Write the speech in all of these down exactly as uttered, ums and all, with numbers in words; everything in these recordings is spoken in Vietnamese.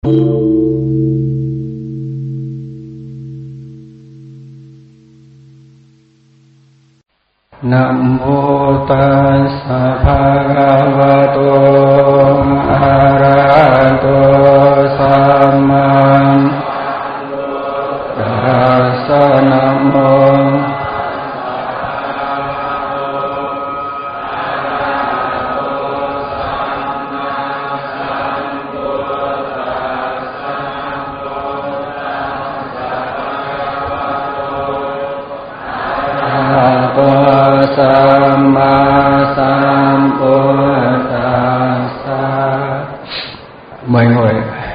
Nam mô Tassa Bhagavato Arahato Sammasambuddhassa. Nam mô mời ngồi.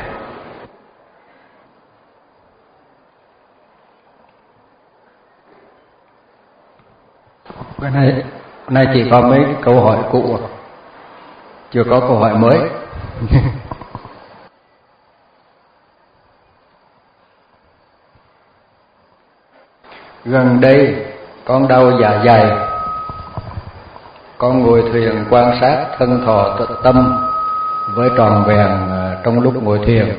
Cái này, nay chỉ có mấy câu hỏi cũ, chưa có câu hỏi mới. Gần đây con đau dạ dày, con ngồi thuyền quan sát thân thọ tâm với tròn vẹn trong lúc ngồi thiền,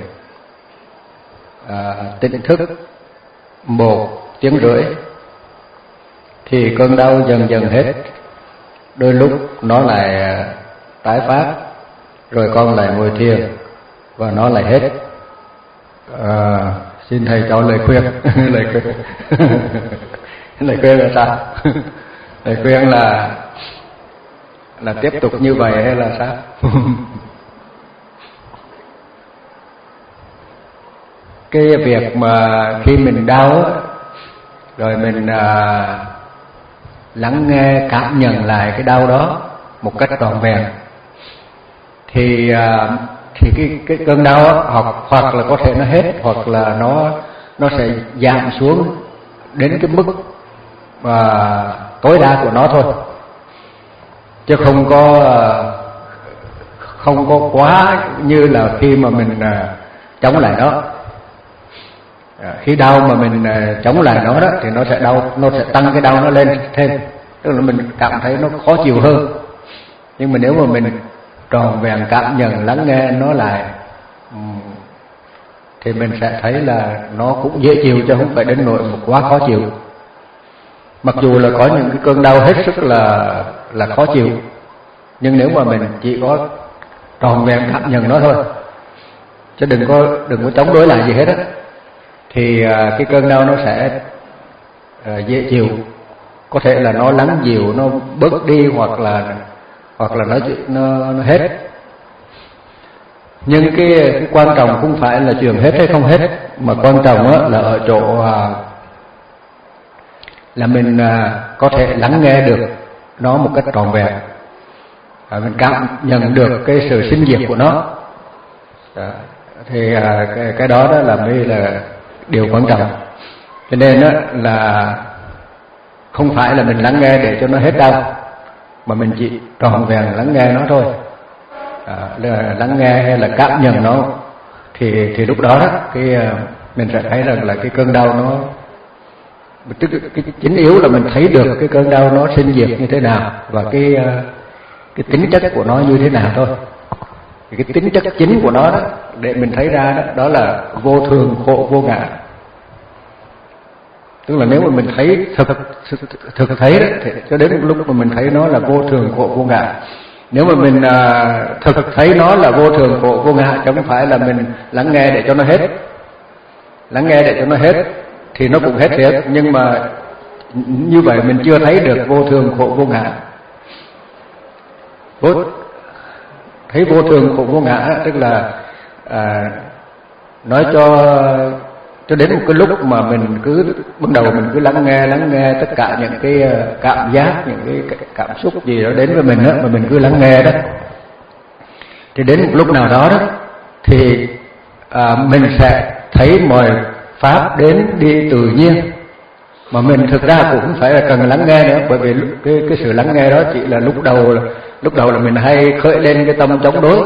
à, tỉnh thức một tiếng rưỡi thì cơn đau dần dần hết, đôi lúc nó lại tái phát, rồi con lại ngồi thiền và nó lại hết. À, xin thầy cho lời khuyên. lời khuyên lời khuyên là sao? Lời khuyên là là tiếp tục như vậy hay là sao? Cái việc mà khi mình đau rồi mình à, lắng nghe, cảm nhận lại cái đau đó một cách trọn vẹn thì à, thì cái cái cơn đau đó, hoặc hoặc là có thể nó hết, hoặc là nó nó sẽ giảm xuống đến cái mức mà tối đa của nó thôi, chứ không có không có quá như là khi mà mình à, chống lại nó. À, khi đau mà mình à, chống lại nó đó thì nó sẽ đau, nó sẽ tăng cái đau nó lên thêm, tức là mình cảm thấy nó khó chịu hơn. Nhưng mà nếu mà mình tròn vẹn cảm nhận, lắng nghe nó lại thì mình sẽ thấy là nó cũng dễ chịu, chứ không phải đến nỗi một quá khó chịu. Mặc dù là có những cái cơn đau hết sức là là khó chịu, nhưng nếu mà mình chỉ có tròn vẹn cảm nhận nó thôi, chứ đừng có đừng có chống đối lại gì hết á, thì cái cơn đau nó sẽ dễ chịu, có thể là nó lắng dịu, nó bớt đi, hoặc là hoặc là nó nó, nó hết. Nhưng cái, cái quan trọng không phải là chuyện hết hay không hết, mà quan trọng á, là ở chỗ là mình có thể lắng nghe được nó một cách trọn vẹn, mình cảm nhận được cái sự sinh diệt của nó. Đó. Thì cái, cái đó đó là mới là điều quan trọng. Cho nên đó là không phải là mình lắng nghe để cho nó hết đau, mà mình chỉ trọn vẹn lắng nghe nó thôi. À, là lắng nghe hay là cảm nhận nó thì thì lúc đó, đó cái mình sẽ thấy rằng là cái cơn đau nó, tức cái chính yếu là mình thấy được cái cơn đau nó sinh diệt như thế nào và cái cái tính chất của nó như thế nào thôi. Thì cái tính chất chính của nó đó để mình thấy ra đó, đó là vô thường, khổ, vô ngã. Tức là nếu mà mình thấy thực thực, thực thấy đó, thì cho đến lúc mà mình thấy nó là vô thường, khổ, vô ngã. Nếu mà mình à, thực thấy nó là vô thường, khổ, vô ngã, chứ không phải là mình lắng nghe để cho nó hết. Lắng nghe để cho nó hết thì nó cũng hết thiệt, nhưng mà như vậy mình chưa thấy được vô thường, khổ, vô ngã. Vô, thấy vô thường, khổ, vô ngã tức là à, nói cho cho đến một cái lúc mà mình cứ bắt đầu mình cứ lắng nghe lắng nghe tất cả những cái cảm giác, những cái cảm xúc gì đó đến với mình đó, mà mình cứ lắng nghe đó, thì đến một lúc nào đó đó thì à, mình sẽ thấy mọi pháp đến đi tự nhiên, mà mình thực ra cũng không phải là cần lắng nghe nữa, bởi vì cái cái sự lắng nghe đó chỉ là lúc đầu lúc đầu là mình hay khởi lên cái tâm chống đối.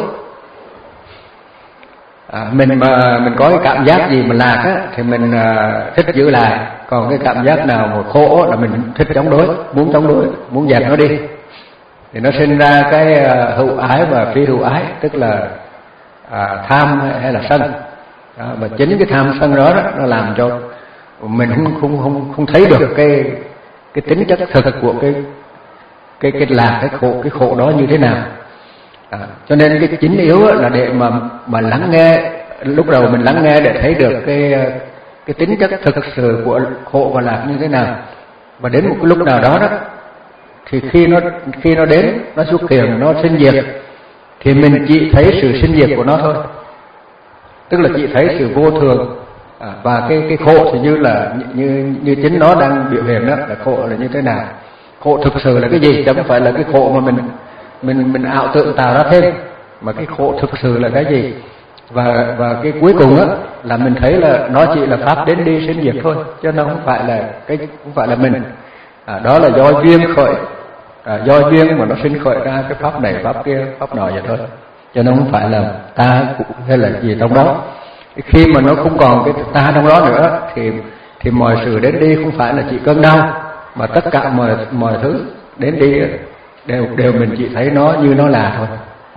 À, mình mà mình có cái cảm giác gì mà lạc á, thì mình à, thích giữ lại, còn cái cảm giác nào mà khổ là mình thích chống đối, muốn chống đối, muốn dẹp nó đi, thì nó sinh ra cái à, hữu ái và phi hữu ái, tức là à, tham hay là sân. đó, và chính cái tham sân đó, đó nó làm cho mình không không không không thấy được cái cái tính chất thực của cái cái cái lạc cái khổ cái khổ đó như thế nào. À, cho nên cái chính yếu là để mà mà lắng nghe, lúc đầu mình lắng nghe để thấy được cái cái tính chất thực sự của khổ và lạc như thế nào, và đến một cái lúc nào đó đó thì khi nó khi nó đến, nó xuất hiện, nó sinh diệt, thì mình chỉ thấy sự sinh diệt của nó thôi, tức là chỉ thấy sự vô thường. À, và cái cái khổ thì như là như như chính nó đang biểu hiện đó, là khổ là như thế nào, khổ thực sự là cái gì, chứ không phải là cái khổ mà mình mình mình ảo tưởng tạo ra thêm, mà cái khổ thực sự là cái gì. Và và cái cuối cùng á là mình thấy là nó chỉ là pháp đến đi sinh diệt thôi, chứ nó không phải là cái không phải là mình. À, đó là do duyên khởi, à, do duyên mà nó sinh khởi ra cái pháp này pháp kia pháp nọ vậy thôi, cho nó không phải là ta hay là gì trong đó. Khi mà nó không còn cái ta trong đó nữa thì thì mọi sự đến đi không phải là chỉ cơn đau, mà tất cả mọi mọi thứ đến đi đều đều mình chỉ thấy nó như nó là thôi.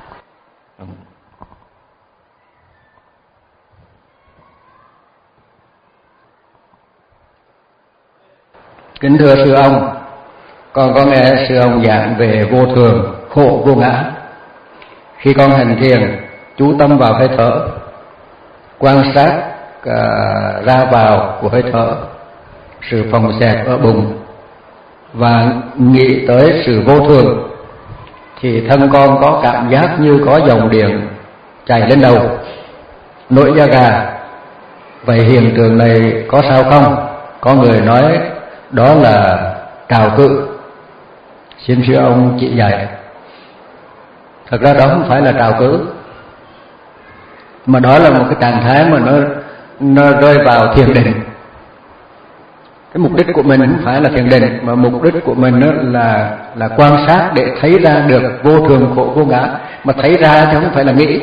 Kính thưa sư ông, con có nghe sư ông giảng về vô thường, khổ vô ngã. Khi con hành thiền, chú tâm vào hơi thở, quan sát uh, ra vào của hơi thở, sự phồng xẹp ở bụng, và nghĩ tới sự vô thường, thì thân con có cảm giác như có dòng điện chảy lên đầu, nổi da gà. Vậy hiện tượng này có sao không? Có người nói đó là trào cự. Xin sư ông chỉ dạy. Thật ra đó không phải là trào cự, mà đó là một cái trạng thái mà nó nó rơi vào thiền định. Cái mục đích của mình không phải là thiền định, mà mục đích của mình là là quan sát để thấy ra được vô thường khổ vô ngã. Mà thấy ra chứ không phải là nghĩ.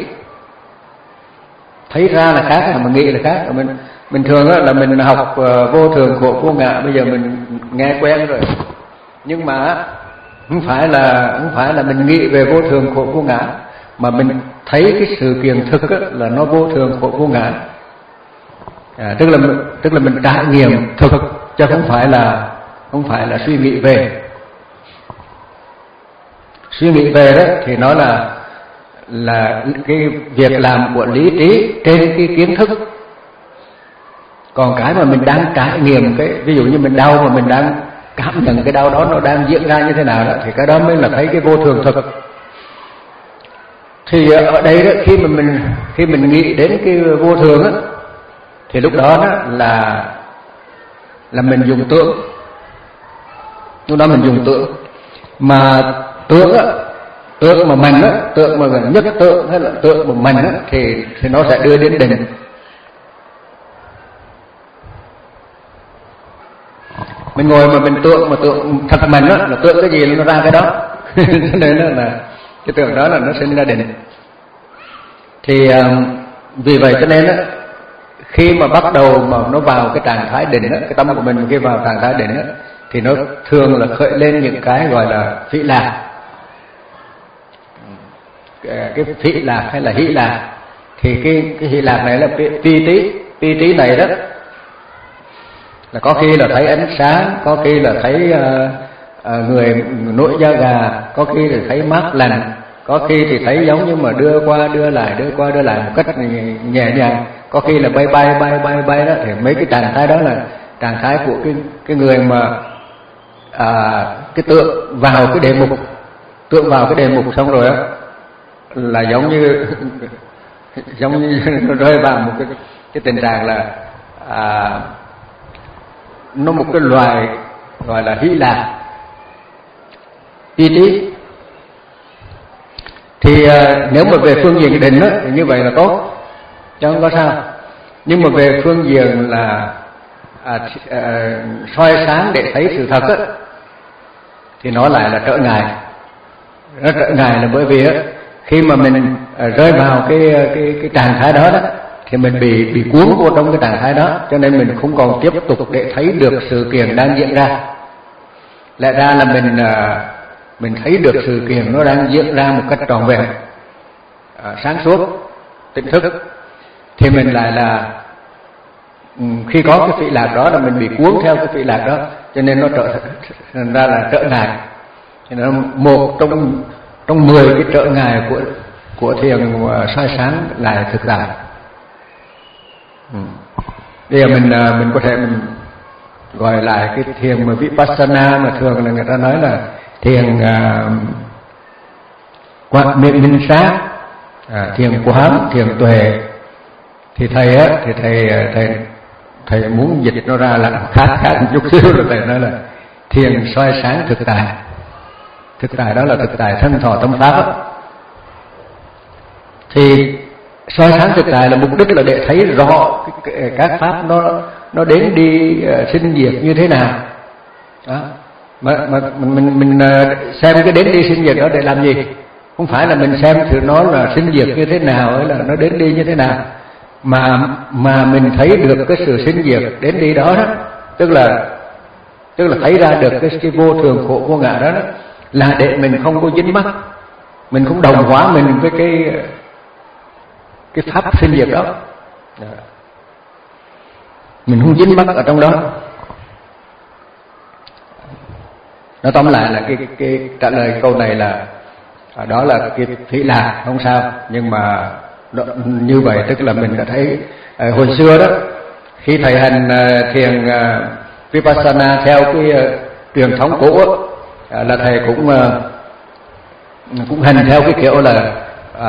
Thấy ra là khác, mà nghĩ là khác. Mình bình thường là mình học vô thường khổ vô ngã, bây giờ mình nghe quen rồi, nhưng mà không phải là không phải là mình nghĩ về vô thường khổ vô ngã, mà mình thấy cái sự kiện thực là nó vô thường khổ vô ngã. À, tức là tức là mình trải nghiệm thực, chứ không phải là không phải là suy nghĩ về. Suy nghĩ về đó thì nó là là cái việc làm của lý trí trên cái kiến thức. Còn cái mà mình đang trải nghiệm, cái ví dụ như mình đau mà mình đang cảm nhận cái đau đó nó đang diễn ra như thế nào đó, thì cái đó mới là thấy cái vô thường thực. Thì ở đây đó, khi mà mình khi mình nghĩ đến cái vô thường á, thì lúc đó, đó là là mình dùng tưởng. Lúc đó mình dùng tưởng, mà tưởng á, tưởng mà mình á, tưởng mà nhất tưởng hay là tưởng mà mình á, thì thì nó sẽ đưa đến định. Mình ngồi mà mình tưởng mà tưởng thật mình á, là tưởng cái gì nó ra cái đó. Nên là cái tưởng đó là nó sinh ra định. Thì vì vậy cho nên á, khi mà bắt đầu mà nó vào cái trạng thái định á, cái tâm của mình khi vào trạng thái định á, thì nó thường là khởi lên những cái gọi là phỉ lạc. Cái phỉ lạc hay là hỷ lạc, thì cái cái hỷ lạc này là pi tí, pi tí này đó là có khi là thấy ánh sáng, có khi là thấy uh, uh, người nổi da gà, có khi là thấy mát lành, có khi thì thấy giống như mà đưa qua đưa lại đưa qua đưa lại một cách nhẹ nhàng, có khi là bay bay bay bay bay đó. Thì mấy cái trạng thái đó là trạng thái của cái cái người mà à, cái tượng vào cái đề mục, tượng vào cái đề mục xong rồi á, là giống như giống như nó rơi vào một cái cái tình trạng là à, nó một cái loài gọi là hỷ lạc tí tí. Thì à, nếu mà về phương diện định á, thì như vậy là tốt, chứ không có sao. Nhưng mà về phương diện là à, à, soi sáng để thấy sự thật á, thì nó lại là trở ngại. Nó trở ngại là bởi vì á, khi mà mình à, rơi vào cái cái cái trạng thái đó đó, thì mình bị bị cuốn vô trong cái trạng thái đó, cho nên mình không còn tiếp tục để thấy được sự kiện đang diễn ra. Lẽ ra là mình à, mình thấy được sự kiện nó đang diễn ra một cách trọn vẹn, à, sáng suốt, tỉnh thức. thì mình lại là khi có cái phỉ lạc đó là mình bị cuốn theo cái phỉ lạc đó, cho nên nó trở thành ra là trở ngại. Cho nên một trong trong mười cái trở ngại của của thiền soi sáng lại thực tại. Ừ. Bây giờ mình mình có thể mình gọi lại cái thiền mà vipassana mà thường là người ta nói là thiền uh, quán minh minh sát, à, thiền quán, thiền tuệ. Thì thầy á thì thầy thầy thầy muốn dịch nó ra là khác khác một chút xíu, là thầy nói là thiền soi sáng thực tại. Thực tại đó là thực tại thân thọ tâm pháp á. Thì soi sáng thực tại là mục đích là để thấy rõ các pháp nó nó đến đi uh, sinh diệt như thế nào đó. Mà, mà mình, mình mình xem cái đến đi sinh diệt đó để làm gì? Không phải là mình xem thử nó là sinh diệt như thế nào hay là nó đến đi như thế nào, mà mà mình thấy được cái sự sinh diệt đến đi đó, đó tức là tức là thấy ra được cái, cái vô thường khổ vô ngã đó, đó là để mình không có dính mắc, mình không đồng hóa mình với cái cái pháp sinh diệt đó, mình không dính mắc ở trong đó. Nó tóm lại là cái, cái, cái trả lời câu này là đó là cái phỉ lạc không sao, nhưng mà đó, như vậy tức là mình đã thấy à, hồi xưa đó khi thầy hành à, thiền à, vipassana theo cái à, truyền thống cũ à, là thầy cũng à, cũng hành theo cái kiểu là à,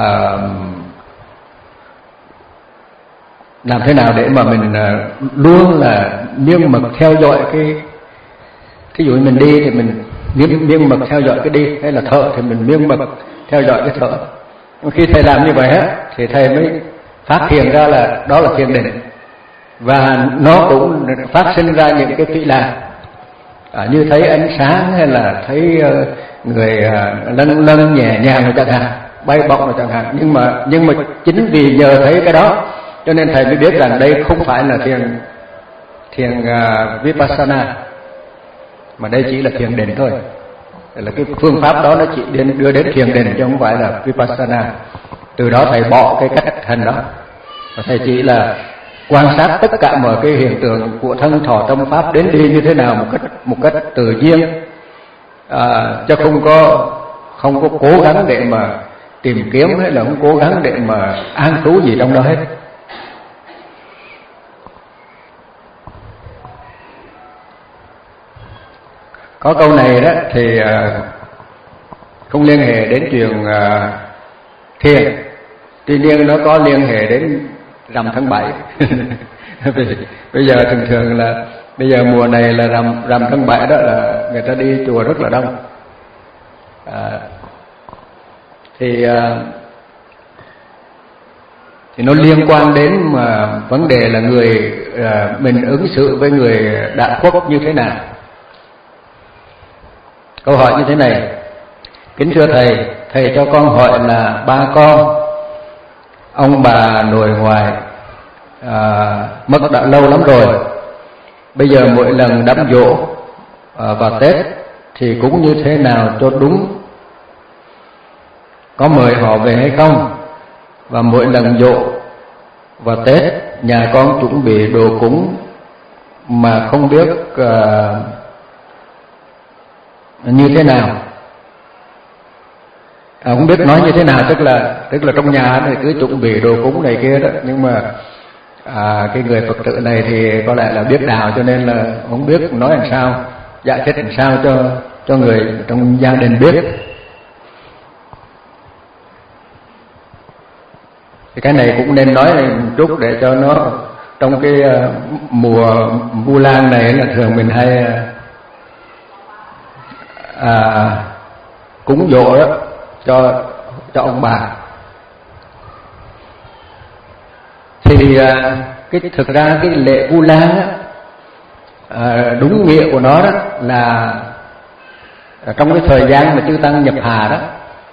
làm thế nào để mà mình à, luôn là miên mật theo dõi cái, thí dụ mình đi thì mình miên, miên mật theo dõi cái đi, hay là thở thì mình miên mật theo dõi cái thở. Khi thầy làm như vậy á thì thầy mới phát hiện ra là đó là thiền định, và nó cũng phát sinh ra những cái phỉ lạc à, như thấy ánh sáng hay là thấy uh, người uh, lân lân nhẹ nhàng rồi chẳng hạn, bay bổng rồi chẳng hạn. Nhưng mà nhưng mà chính vì nhờ thấy cái đó cho nên thầy mới biết rằng đây không phải là thiền thiền uh, vipassana, mà đây chỉ là thiền định thôi. Là cái phương pháp đó nó chỉ đến đưa đến thiền định chứ không phải là vipassana. Từ đó thầy bỏ cái cách hành đó, và thầy chỉ là quan sát tất cả mọi cái hiện tượng của thân thọ tâm pháp đến đi như thế nào một cách một cách tự nhiên, à, chứ không có không có cố gắng để mà tìm kiếm hay là không cố gắng để mà an trú gì trong đó hết. Có câu này đó thì uh, không liên hệ đến chuyện uh, thiền, tuy nhiên nó có liên hệ đến rằm tháng bảy. Bây giờ thường thường là bây giờ mùa này là rằm rằm tháng bảy, đó là người ta đi chùa rất là đông. À, thì uh, thì nó liên quan đến mà vấn đề là người uh, mình ứng xử với người đã khuất như thế nào. Câu hỏi như thế này: kính thưa thầy, thầy cho con hỏi là ba con, ông bà nội ngoại à, mất đã lâu lắm rồi. Bây giờ mỗi lần đám giỗ à, vào Tết thì cũng như thế nào cho đúng, có mời họ về hay không? Và mỗi lần giỗ vào Tết nhà con chuẩn bị đồ cúng mà không biết à, như thế nào, à, không biết nói như thế nào, tức là tức là trong nhà này cứ chuẩn bị đồ cúng này kia đó, nhưng mà à, cái người Phật tử này thì có lẽ là biết đạo cho nên là không biết nói làm sao, giải thích làm sao cho cho người trong gia đình biết. Thì cái này cũng nên nói này một chút để cho nó trong cái uh, mùa Vu Lan này là thường mình hay uh, À, cúng giỗ đó cho cho ông bà. Thì à, cái thực ra cái lễ Vu Lan á, à, đúng nghĩa của nó đó là trong cái thời gian mà chư tăng nhập hà đó,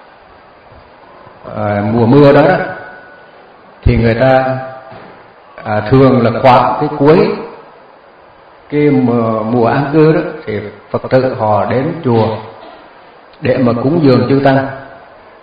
à, mùa mưa đó, đó thì người ta à, thường là khoảng cái cuối cái mùa, mùa an cư đó thì Phật tử họ đến chùa để mà cúng dường chư tăng.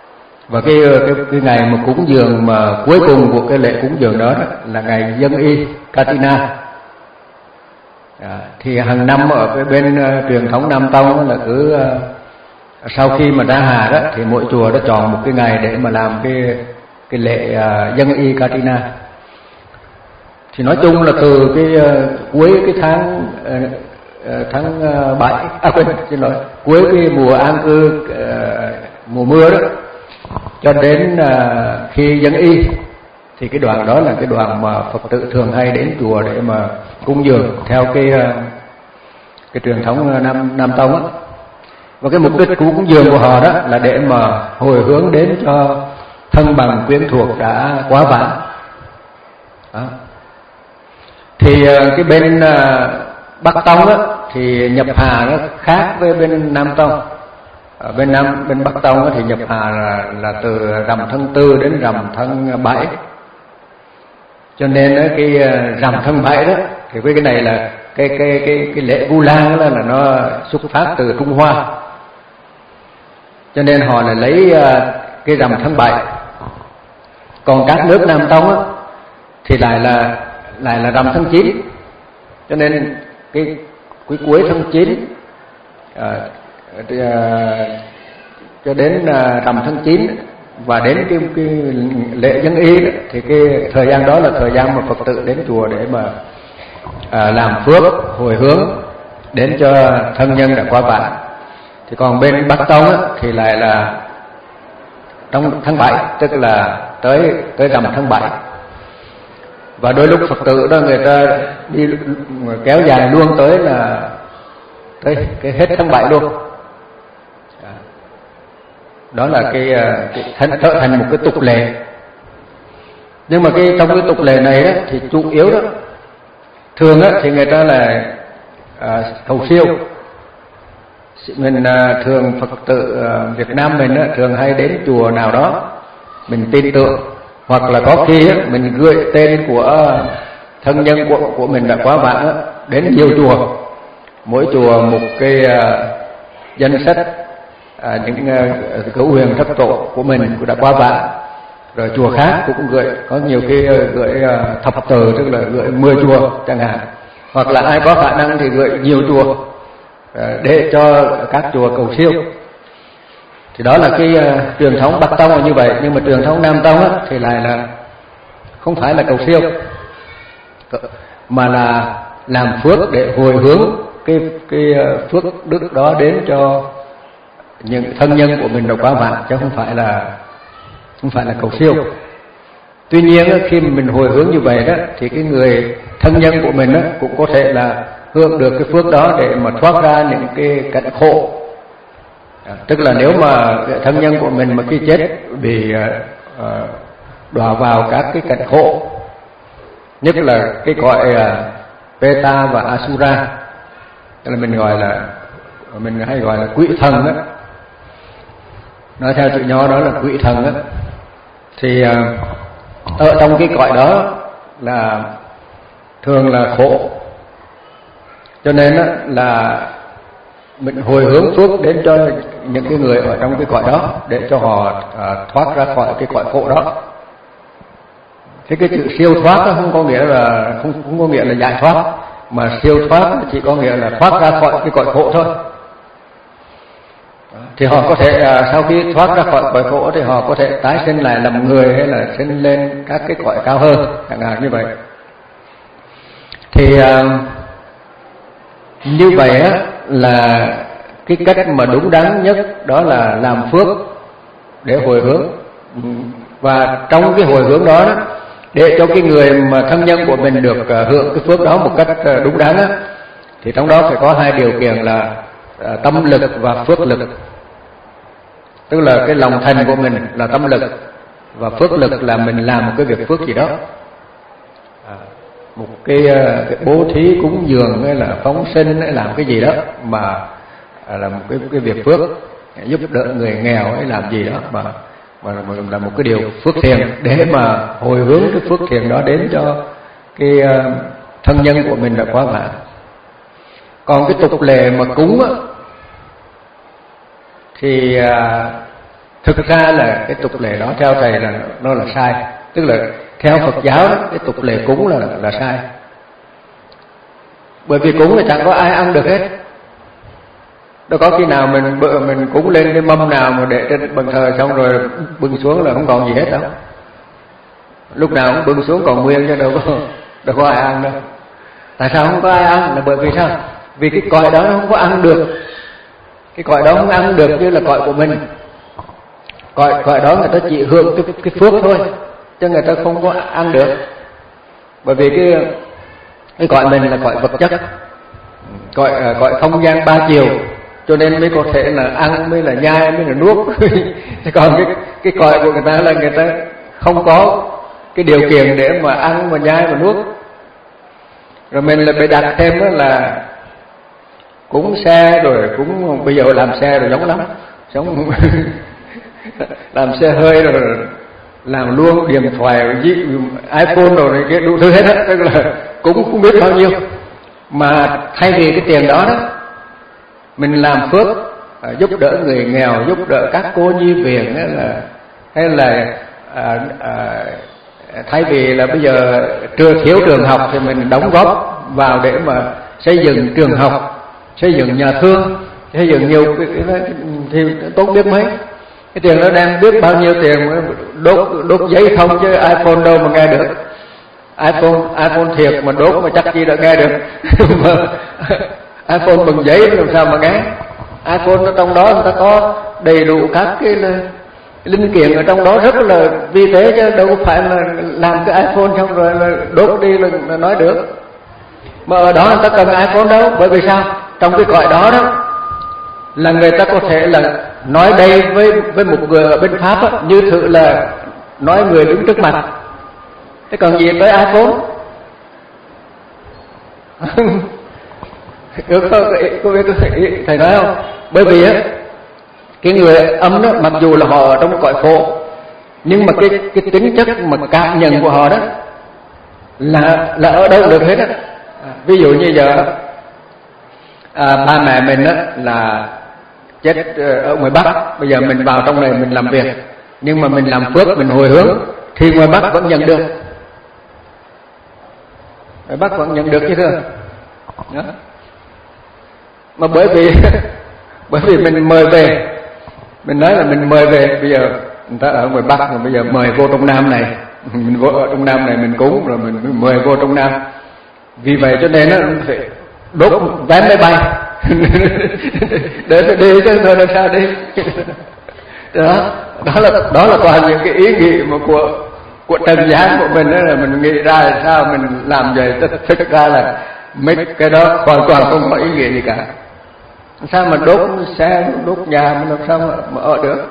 Và cái, cái cái ngày mà cúng dường mà cuối cùng của cái lễ cúng dường đó, đó là ngày Dân Y Katina. À, thì hàng năm ở cái bên uh, truyền thống Nam Tông là cứ uh, sau khi mà ra hà đó thì mỗi chùa đã chọn một cái ngày để mà làm cái cái lễ uh, Dân Y Katina. Thì nói chung là từ cái uh, cuối cái tháng uh, uh, tháng uh, bảy à quên xin lỗi cuối cái mùa an cư uh, mùa mưa đó cho đến uh, khi Dân Y, thì cái đoàn đó là cái đoàn mà Phật tử thường hay đến chùa để mà cúng dường theo cái uh, cái truyền thống Nam Nam Tông á. Và cái mục đích của cúng dường của họ đó là để mà hồi hướng đến cho thân bằng quyến thuộc đã quá vãng. Đó. Thì uh, cái bên uh, Bắc Tông á thì nhập hà nó khác với bên Nam Tông. Ở bên Nam bên Bắc Tông á thì nhập hà là, là từ rằm tháng tư đến rằm tháng bảy. Cho nên đó, cái rằm tháng bảy đó thì với cái này là cái cái cái cái lễ Vu Lan đó là nó xuất phát từ Trung Hoa. Cho nên họ là lấy cái rằm tháng bảy. Còn các nước Nam Tông á thì lại là lại là rằm tháng chín. Cho nên cái cuối cuối tháng chín à, à, cho đến à, rằm tháng chín và đến cái, cái lễ Dân Y đó, thì cái thời gian đó là thời gian mà Phật tử đến chùa để mà à, làm phước hồi hướng đến cho thân nhân đã qua vãng. Thì còn bên Bắc Tông á, thì lại là trong tháng bảy, tức là tới tới rằm tháng bảy. Và đôi lúc Phật tử đó người ta đi kéo dài luôn tới là tới cái hết tháng bảy luôn. Đó là cái, cái thành, trở thành một cái tục lệ. Nhưng mà cái trong cái tục lệ này đó, thì chủ yếu đó thường đó, thì người ta là à, cầu siêu. Mình à, thường Phật tử à, Việt Nam mình đó, thường hay đến chùa nào đó mình tin tưởng, hoặc là có khi đó, mình gửi tên của thân nhân của, của mình đã quá vãng đó, đến nhiều chùa, mỗi chùa một cái à, danh sách à, những uh, cửu huyền thất tổ của mình cũng đã qua vãng. Rồi chùa khác cũng gửi, có nhiều khi gửi uh, thập tử, tức là gửi mười chùa chẳng hạn, hoặc là ai có khả năng thì gửi nhiều chùa uh, để cho các chùa cầu siêu. Thì đó là cái uh, truyền thống Bắc Tông là như vậy. Nhưng mà truyền thống Nam Tông á, thì lại là không phải là cầu siêu, mà là làm phước để hồi hướng cái cái phước đức đó đến cho những thân nhân của mình đã quá vãng, chứ không phải là không phải là cầu siêu. Tuy nhiên khi mình hồi hướng như vậy đó, thì cái người thân nhân của mình đó cũng có thể là hưởng được cái phước đó để mà thoát ra những cái cảnh khổ. À, tức là nếu mà thân nhân của mình mà khi chết bị uh, đọa vào các cái cảnh khổ, nhất là cái cõi uh, Peta và Asura, tức là mình gọi là mình hay gọi là quỷ thần đó. Nói theo chữ nho đó là quỷ thần đó. Thì uh, ở trong cái cõi đó là thường là khổ. Cho nên đó là mình hồi hướng phước đến cho những cái người ở trong cái cõi đó để cho họ uh, thoát ra khỏi cái cõi khổ đó. Thế cái chữ siêu thoát đó không có nghĩa là không, không có nghĩa là giải thoát, mà siêu thoát chỉ có nghĩa là thoát ra khỏi cái cõi khổ thôi. Thì họ có thể sau khi thoát ra khỏi cõi khổ thì họ có thể tái sinh lại làm người, hay là sinh lên các cái cõi cao hơn chẳng hạn như vậy. Thì như vậy á, là cái cách mà đúng đắn nhất đó là làm phước để hồi hướng. Và trong cái hồi hướng đó, để cho cái người mà thân nhân của mình được hưởng cái phước đó một cách đúng đắn á, thì trong đó phải có hai điều kiện là tâm lực và phước lực. Tức là cái lòng thành của mình là tâm lực, và phước lực là mình làm một cái việc phước gì đó, à, một cái, cái bố thí cúng dường hay là phóng sinh hay làm cái gì đó mà à, là một cái, cái việc phước, giúp đỡ người nghèo hay làm gì đó mà mà là một cái điều phước thiện, để mà hồi hướng cái phước thiện đó đến cho cái uh, thân nhân của mình đã quá vãng. Còn cái tục lệ mà cúng á, thì uh, thực ra là cái tục lệ đó theo thầy là nó là sai. Tức là theo Phật giáo đó, cái tục lệ cúng là là sai. Bởi vì cúng thì chẳng có ai ăn được hết. Đâu có khi nào mình mình cúng lên cái mâm nào mà để trên bàn thờ xong rồi bưng xuống là không còn gì hết đâu. Lúc nào cũng bưng xuống còn nguyên chứ đâu có đâu có ai ăn đâu. Tại sao không có ai ăn? Là bởi vì sao? Vì cái cõi đó nó không có ăn được. Cái cõi đó không ăn được như là cõi của mình. Cõi cõi đó người ta chỉ hưởng cái cái phước thôi, chứ người ta không có ăn được. Bởi vì cái cái cõi mình là cõi vật chất, cõi cõi không gian ba chiều, cho nên mới có thể là ăn, mới là nhai, mới là nuốt. Chứ còn cái cái cõi của người ta là người ta không có cái điều kiện để mà ăn mà nhai mà nuốt. Rồi mình là phải đặt thêm đó là cúng xe, rồi cúng bây giờ làm xe rồi giống lắm, giống làm xe hơi rồi làm luôn điện thoại, iPhone rồi này kia đủ thứ hết á, tức là cũng không biết bao nhiêu. Mà thay vì cái tiền đó đó, mình làm phước giúp đỡ người nghèo, giúp đỡ các cô nhi viện, hay là hay là à, à, thay vì là bây giờ chưa thiếu trường học thì mình đóng góp vào để mà xây dựng trường học, xây dựng nhà thương, xây dựng nhiều cái, cái, cái, thì tốt biết mấy. Cái tiền đó đang biết bao nhiêu tiền đốt đốt giấy không, chứ iPhone đâu mà nghe được. iPhone iPhone thiệt mà đốt mà chắc gì đã nghe được. Mà iPhone bằng giấy làm sao mà nghe. iPhone ở trong đó người ta có đầy đủ các cái linh kiện ở trong đó rất là vi tế, chứ đâu phải là làm cái iPhone xong rồi là đốt đi là nói được. Mà ở đó người ta cần iPhone đâu. Bởi vì sao? Trong cái cõi đó đó là người ta có thể là nói đây với với một người ở bên Pháp á, như thử là nói người đứng trước mặt. Thế còn gì tới iPhone? Có biết thầy nói không? Bởi vì á, cái người âm đó, mặc dù là họ ở trong cõi khổ, nhưng mà cái cái tính chất mà cảm nhận của họ đó là là ở đâu được hết á. Ví dụ như giờ à, ba mẹ mình á là chết ở ngoài Bắc, bây giờ mình vào trong này mình làm việc, nhưng mà mình làm phước, mình hồi hướng thì ngoài Bắc vẫn nhận được, ngoài Bắc vẫn nhận được chứ thưa. Đó. Mà bởi vì bởi vì mình mời về, mình nói là mình mời về, bây giờ người ta ở ngoài Bắc rồi bây giờ mời vô trong Nam này, mình vô ở trong Nam này mình cúng rồi mình mời vô trong Nam. Vì vậy cho nên nó phải đốt vé máy bay để đi chứ thôi làm sao đi. Đó, đó là đó là toàn những cái ý nghĩ mà của của trần gian của mình, đó là mình nghĩ ra là sao mình làm vậy. Thực ra là mấy cái đó hoàn toàn không có ý nghĩa gì cả. Sao mà đốt xe, đốt nhà mà làm sao mà, mà ở được.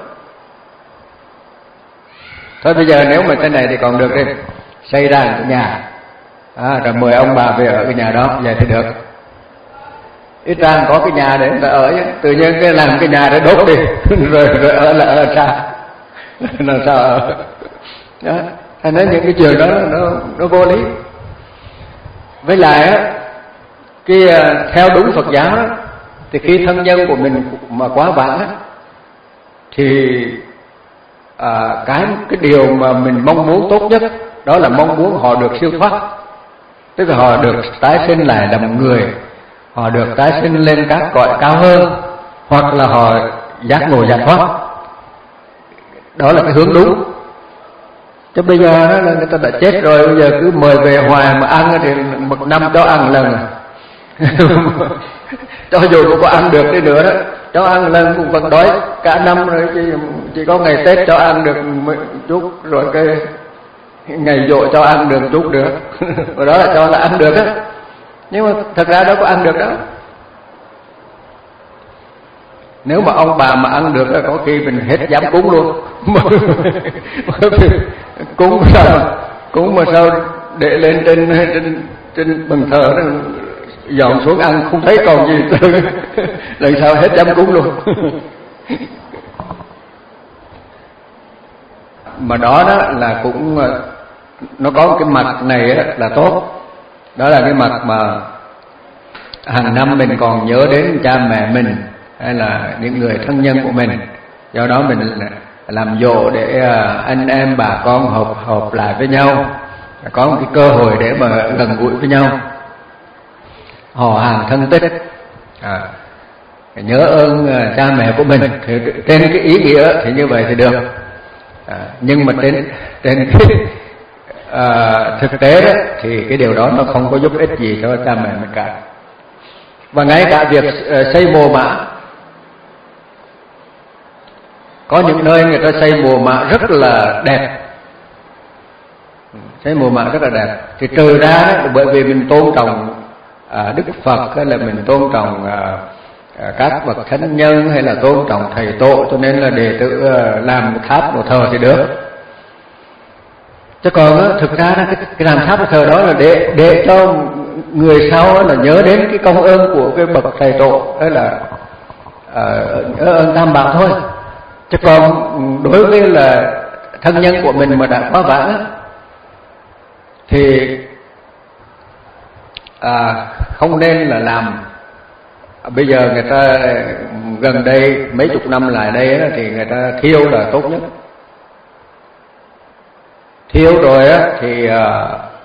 Thôi bây giờ nếu mà thế này thì còn được đi, xây ra một cái nhà, à, rồi mời ông bà về ở cái nhà đó, vậy thì được. Ít ra có cái nhà để người ta ở chứ. Tự nhiên cái làm cái nhà để đốt đi rồi rồi ở là ở sao? Làm sao ở? Đó. Thành ra những cái chuyện đó nó nó vô lý. Với lại á, cái theo đúng Phật giáo đó, thì khi thân nhân của mình mà quá vãng á, thì à, cái cái điều mà mình mong muốn tốt nhất đó là mong muốn họ được siêu thoát, tức là họ được tái sinh lại làm người, họ được tái sinh lên các cõi cao hơn, hoặc là họ giác ngộ giải thoát. Đó là cái hướng đúng. Chứ bây giờ đó là người ta đã chết rồi, bây giờ cứ mời về hoài mà ăn thì một năm cho ăn lần à. Cho dù cũng có ăn được đi nữa đó, cho ăn lần cũng vẫn đói cả năm rồi, chỉ, chỉ có ngày Tết cho ăn được một chút, rồi cái ngày dỗ cho ăn được chút nữa. Rồi đó là cho là ăn được á. Nhưng mà thật ra đâu có ăn được đó. Nếu mà ông bà mà ăn được có khi mình hết dám cúng luôn. Cúng sao cúng mà sao để lên trên trên trên bàn thờ đó, dọn xuống ăn không thấy còn gì nữa. Lần sau hết dám cúng luôn. Mà đó đó là cũng nó có cái mặt này đó là tốt. Đó là cái mặt mà hàng năm mình còn nhớ đến cha mẹ mình hay là những người thân nhân của mình. Do đó mình làm dỗ để anh em bà con hợp hợp lại với nhau, có một cái cơ hội để mà gần gũi với nhau, họ hàng thân tích, à, nhớ ơn cha mẹ của mình. Thì trên cái ý nghĩa thì như vậy thì được, à, nhưng mà trên trên cái à, thực tế đó, thì cái điều đó nó không có giúp ích gì cho cha mẹ mình cả. Và ngay cả việc xây mồ mả, có những nơi người ta xây mồ mả rất là đẹp, xây mồ mả rất là đẹp, thì trừ ra đó, bởi vì mình tôn trọng à, Đức Phật, hay là mình tôn trọng à, à, các bậc thánh nhân, hay là tôn trọng thầy tổ, cho nên là đệ tử à, làm tháp đồ thờ thì được. Chứ còn á, thực ra cái, cái làm tháp đồ thờ đó là để để cho người sau là nhớ đến cái công ơn của cái bậc thầy tổ, hay là à, ơn Tam Bảo thôi. Chứ còn đối với là thân nhân của mình mà đã quá vãng thì à, không nên là làm. Bây giờ người ta gần đây mấy chục năm lại đây đó, thì người ta thiêu là tốt nhất. Thiêu rồi á, thì à,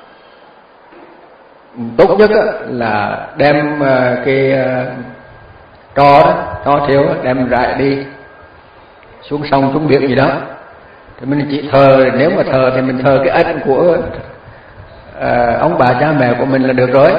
tốt nhất á, là đem à, cái à, tro đó, tro thiêu đó, đem rải đi xuống sông xuống biển gì đó. Thì mình chỉ thờ, nếu mà thờ thì mình thờ cái ân của à, ông bà cha mẹ của mình là được rồi.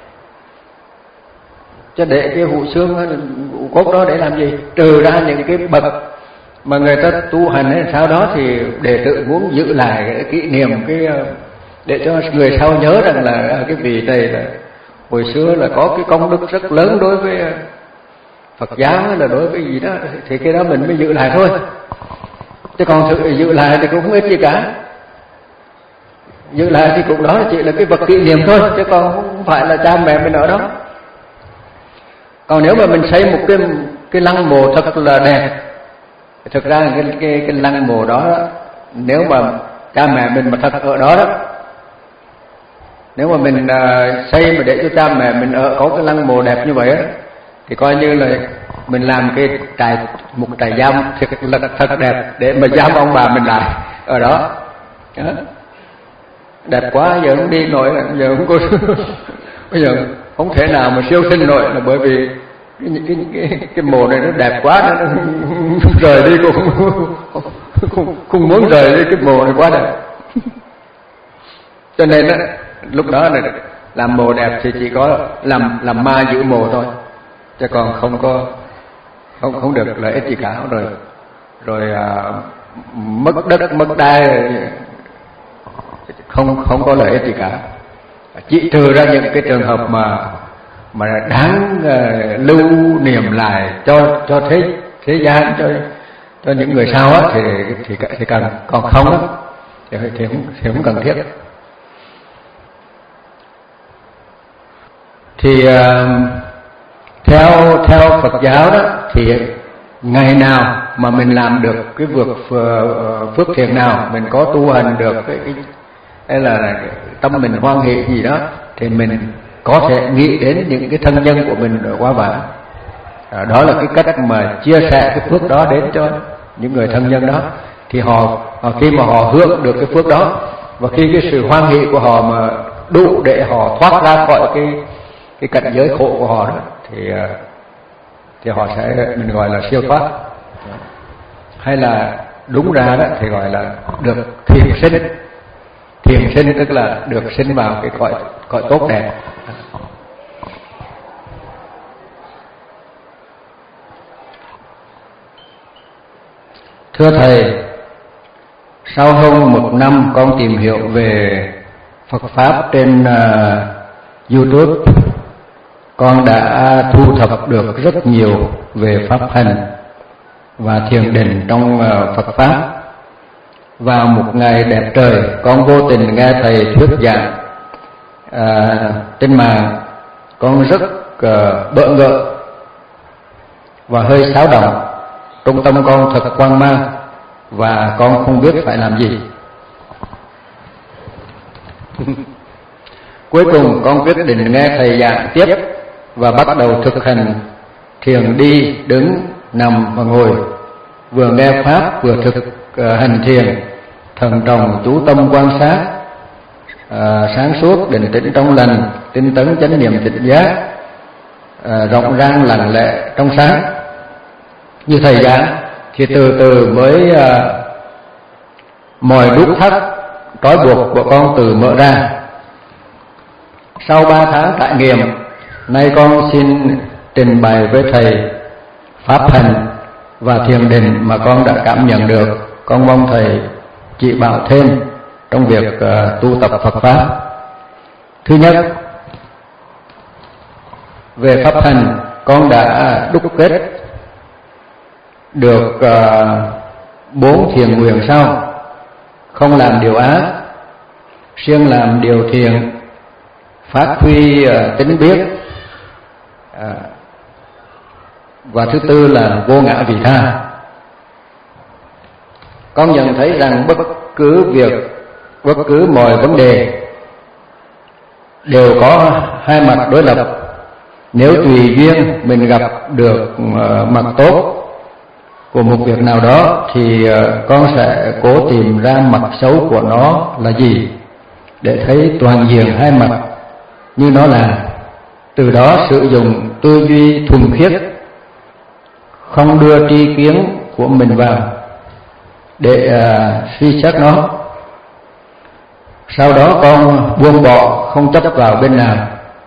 Chứ để cái hũ xương hũ cốt đó để làm gì? Trừ ra những cái bậc mà người ta tu hành hay sau đó thì đệ tử muốn giữ lại cái kỷ niệm, cái để cho người sau nhớ rằng là cái vị này là hồi xưa là có cái công đức rất lớn đối với Phật giáo, là đối với gì đó, thì cái đó mình mới giữ lại thôi. Chứ còn sự giữ lại thì cũng không ít gì cả. Giữ lại thì cũng đó chỉ là cái vật kỷ niệm thôi, chứ còn không phải là cha mẹ mình ở đó. Còn nếu mà mình xây một cái cái lăng mộ thật là đẹp, thực ra cái cái cái lăng mộ đó, nếu mà cha mẹ mình mà thật ở đó đó, nếu mà mình uh, xây mà để cho cha mẹ mình ở có cái lăng mộ đẹp như vậy á, thì coi như là mình làm cái trại, một trại giam thật là thật đẹp để mà giam ông bà mình lại ở đó. Đó. Đẹp quá, giờ không đi nổi, giờ không có bây giờ không thể nào mà siêu sinh nổi, là bởi vì cái cái cái, cái mồ này nó đẹp quá, nó, nó rời đi cũng không, không muốn rời đi, cái mồ này quá đẹp. Cho nên đó, lúc đó là làm mồ đẹp thì chỉ có làm làm ma giữ mồ thôi, chứ còn không có không không được lợi ích gì cả. Rồi rồi à, mất đất mất đai, không không có lợi ích gì cả. Chỉ trừ ra những cái trường hợp mà mà đáng uh, lưu niệm lại cho cho thế thế gian, cho cho những người sau á, thì thì thì cần, còn không á thì thì không, thì không cần thiết. Thì uh, theo theo Phật giáo đó, thì ngày nào mà mình làm được cái việc uh, phước thiện nào, mình có tu hành được cái, cái hay là tâm mình hoan hỷ gì đó, thì mình có thể nghĩ đến những cái thân nhân của mình ở quá vãng. À, đó là cái cách mà chia sẻ cái phước đó đến cho những người thân nhân đó, thì họ, họ khi mà họ hưởng được cái phước đó, và khi cái sự hoan hỷ của họ mà đủ để họ thoát ra khỏi cái cái cảnh giới khổ của họ đó, thì thì họ sẽ, mình gọi là siêu thoát, hay là đúng ra đó thì gọi là được thiền sinh. Thiền sinh tức là được sinh vào cái cõi cõi tốt đẹp. Thưa thầy, sau hơn một năm con tìm hiểu về Phật pháp trên uh, YouTube, con đã thu thập được rất nhiều về pháp hành và thiền định trong uh, Phật pháp. Vào một ngày đẹp trời, con vô tình nghe thầy thuyết giảng à, trên mạng, con rất uh, bỡ ngỡ và hơi xáo động. Trong tâm con thật hoang mang và con không biết phải làm gì. Cuối cùng con quyết định nghe thầy giảng tiếp và bắt đầu thực hành thiền đi, đứng, nằm và ngồi vừa nghe pháp vừa thực uh, hành thiền, thần trọng chú tâm quan sát, uh, sáng suốt định tĩnh trong lành, tinh tấn chánh niệm tỉnh giác, uh, rộng rang lặng lẽ trong sáng như thầy giảng, thì từ từ mới uh, mọi nút thắt trói buộc của con từ mở ra. Sau ba tháng trải nghiệm, nay con xin trình bày với thầy pháp hành và thiền định mà con đã cảm nhận được. Con mong thầy chỉ bảo thêm trong việc uh, tu tập Phật pháp. Thứ nhất, về pháp hành, con đã đúc kết được bốn uh, thiền nguyện sau: không làm điều ác, siêng làm điều thiện, phát huy uh, tính biết, uh, và thứ tư là vô ngã vị tha. Con nhận thấy rằng bất cứ việc, bất cứ mọi vấn đề đều có hai mặt đối lập. Nếu tùy duyên mình gặp được uh, mặt tốt của một việc nào đó thì uh, con sẽ cố tìm ra mặt xấu của nó là gì, để thấy toàn diện hai mặt như nó là. Từ đó sử dụng tư duy thuần khiết, không đưa tri kiến của mình vào để uh, suy xét nó. Sau đó con buông bỏ, không chấp vào bên nào,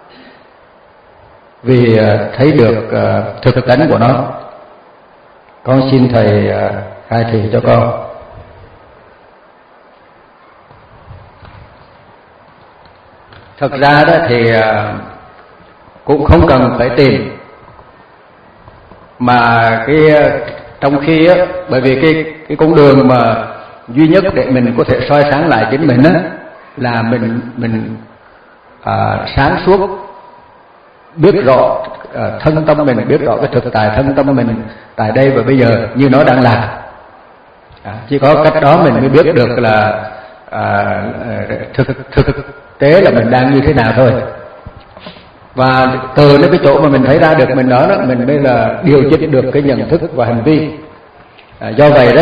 vì uh, thấy được uh, thực tánh của nó. Con xin thầy uh, khai thị cho con. Thật ra đó thì uh, cũng không cần phải tìm, mà cái trong khi á, bởi vì cái cái con đường mà duy nhất để mình có thể soi sáng lại chính mình á là mình mình à, sáng suốt, biết rõ à, thân tâm mình, biết rõ cái thực tại thân tâm mình tại đây và bây giờ như nó đang là. À, chỉ có cách đó mình mới biết được là à, thực thực tế là mình đang như thế nào thôi. Và từ cái chỗ mà mình thấy ra được mình đó, đó mình mới là điều chỉnh được cái nhận thức và hành vi. À, do vậy đó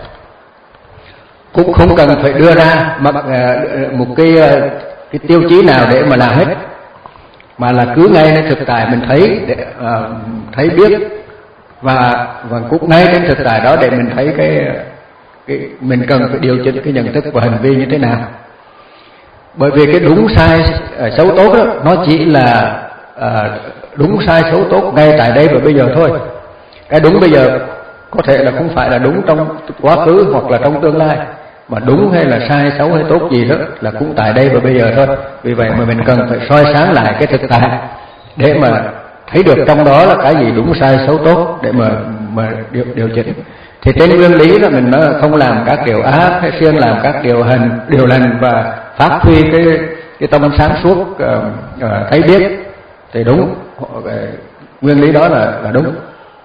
cũng không cần phải đưa ra một, một cái cái tiêu chí nào để mà làm hết, mà là cứ ngay đến thực tại mình thấy để, uh, thấy biết và và cũng ngay đến thực tại đó để mình thấy cái, cái mình cần phải điều chỉnh cái nhận thức và hành vi như thế nào. Bởi vì cái đúng sai uh, xấu tốt đó, nó chỉ là uh, đúng sai xấu tốt ngay tại đây và bây giờ thôi. Cái đúng bây giờ có thể là không phải là đúng trong quá khứ hoặc là trong tương lai, mà đúng hay là sai xấu hay tốt gì đó là cũng tại đây và bây giờ thôi. Vì vậy mà mình cần phải soi sáng lại cái thực tại để mà thấy được trong đó là cái gì đúng sai xấu tốt để mà mà điều, điều chỉnh. Thì trên nguyên lý là mình nó không làm các điều ác hay siêng làm các điều hành điều lành và phát huy cái cái tâm sáng suốt uh, uh, thấy biết thì đúng. Uh, nguyên lý đó là là đúng.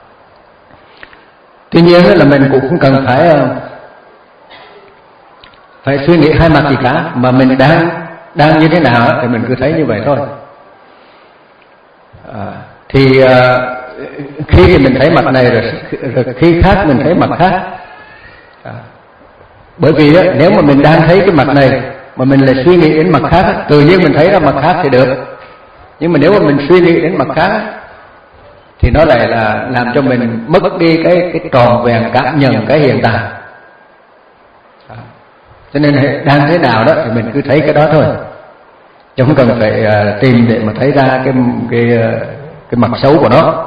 Tuy nhiên là mình cũng không cần phải uh, phải suy nghĩ hai mặt gì cả, mà mình đang đang như thế nào thì mình cứ thấy như vậy thôi. À, thì uh, khi thì mình thấy mặt này rồi, rồi khi khác mình thấy mặt khác. À, bởi vì đó, nếu mà mình đang thấy cái mặt này mà mình lại suy nghĩ đến mặt khác, tự nhiên mình thấy ra mặt khác thì được. Nhưng mà nếu mà mình suy nghĩ đến mặt khác thì nó lại là làm cho mình mất đi cái cái tròn vẹn cảm nhận cái hiện tại. À, cho nên đang thế nào đó thì mình cứ thấy cái đó thôi, chứ không cần phải uh, tìm để mà thấy ra cái cái cái mặt xấu của nó.